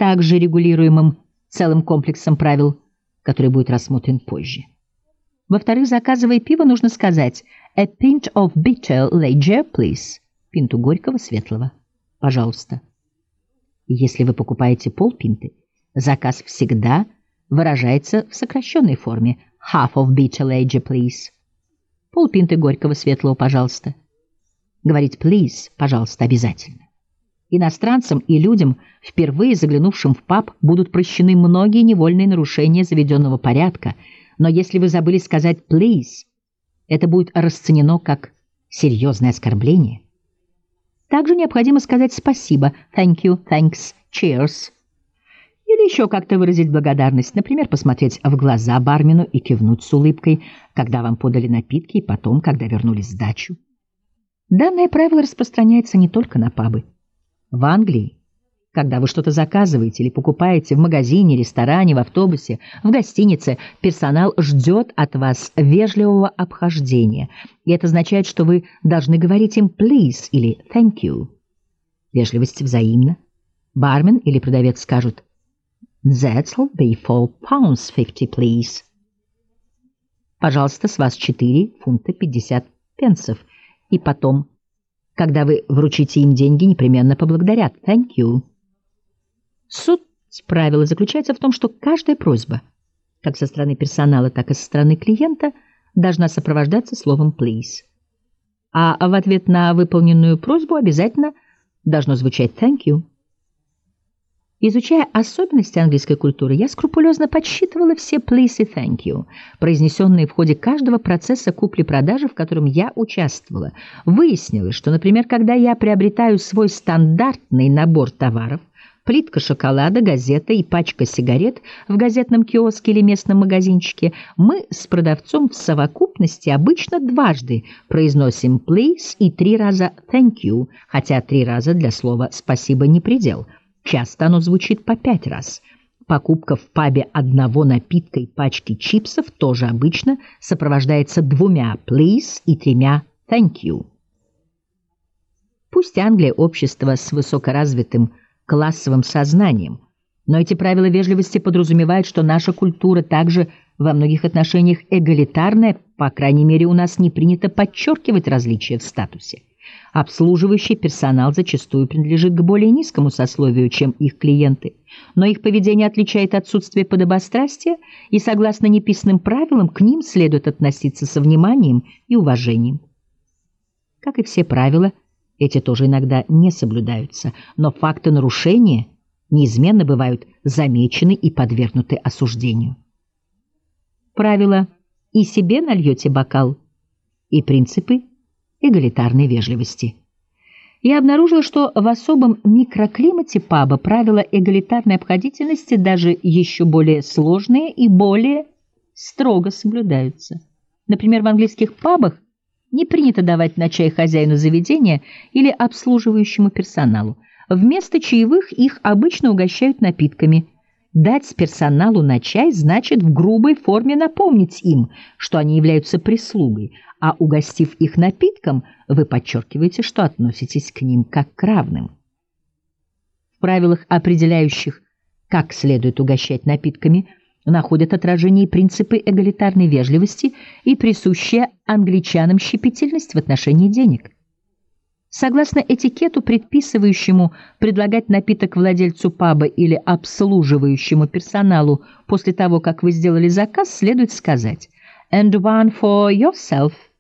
также регулируемым целым комплексом правил, который будет рассмотрен позже. Во-вторых, заказывая пиво, нужно сказать «A pint of bitter lager, please». Пинту горького, светлого. Пожалуйста. Если вы покупаете полпинты, заказ всегда выражается в сокращенной форме «Half of bitter lager, please». Полпинты горького, светлого, пожалуйста. Говорить «please», пожалуйста, обязательно. Иностранцам и людям, впервые заглянувшим в паб, будут прощены многие невольные нарушения заведенного порядка, но если вы забыли сказать «please», это будет расценено как серьезное оскорбление. Также необходимо сказать «спасибо», «thank you», «thanks», «cheers». Или еще как-то выразить благодарность, например, посмотреть в глаза бармену и кивнуть с улыбкой, когда вам подали напитки, и потом, когда вернули сдачу. Данное правило распространяется не только на пабы. В Англии, когда вы что-то заказываете или покупаете в магазине, ресторане, в автобусе, в гостинице, персонал ждет от вас вежливого обхождения, и это означает, что вы должны говорить им «please» или «thank you». Вежливость взаимна. Бармен или продавец скажут «That'll be £4.50, please». Пожалуйста, с вас 4 фунта 50 пенсов. И потом, когда вы вручите им деньги, непременно поблагодарят «thank you». Суть правила заключается в том, что каждая просьба, как со стороны персонала, так и со стороны клиента, должна сопровождаться словом «please». А в ответ на выполненную просьбу обязательно должно звучать «thank you». Изучая особенности английской культуры, я скрупулезно подсчитывала все «please» и «thank you», произнесенные в ходе каждого процесса купли-продажи, в котором я участвовала. Выяснилось, что, например, когда я приобретаю свой стандартный набор товаров, плитка шоколада, газета и пачка сигарет в газетном киоске или местном магазинчике, мы с продавцом в совокупности обычно дважды произносим «please» и 3 раза «thank you», хотя 3 раза для слова «спасибо» не предел. Часто оно звучит по 5 раз. Покупка в пабе одного напитка и пачки чипсов тоже обычно сопровождается 2 «please» и 3 «thank you». Пусть Англия — общество с высокоразвитым классовым сознанием, но эти правила вежливости подразумевают, что наша культура также во многих отношениях эгалитарная, по крайней мере, у нас не принято подчеркивать различия в статусе. Обслуживающий персонал зачастую принадлежит к более низкому сословию, чем их клиенты, но их поведение отличает отсутствие подобострастия, и, согласно неписанным правилам, к ним следует относиться со вниманием и уважением. Как и все правила, эти тоже иногда не соблюдаются, но факты нарушения неизменно бывают замечены и подвергнуты осуждению. Правила «и себе нальете бокал» и принципы эгалитарной вежливости. Я обнаружила, что в особом микроклимате паба правила эгалитарной обходительности даже еще более сложные и более строго соблюдаются. Например, в английских пабах не принято давать на чай хозяину заведения или обслуживающему персоналу. Вместо чаевых их обычно угощают напитками. Дать персоналу на чай значит в грубой форме напомнить им, что они являются прислугой, а угостив их напитком, вы подчеркиваете, что относитесь к ним как к равным. В правилах, определяющих, как следует угощать напитками, находят отражение принципы эгалитарной вежливости и присущая англичанам щепетильность в отношении денег. Согласно этикету, предписывающему предлагать напиток владельцу паба или обслуживающему персоналу после того, как вы сделали заказ, следует сказать «And one for yourself».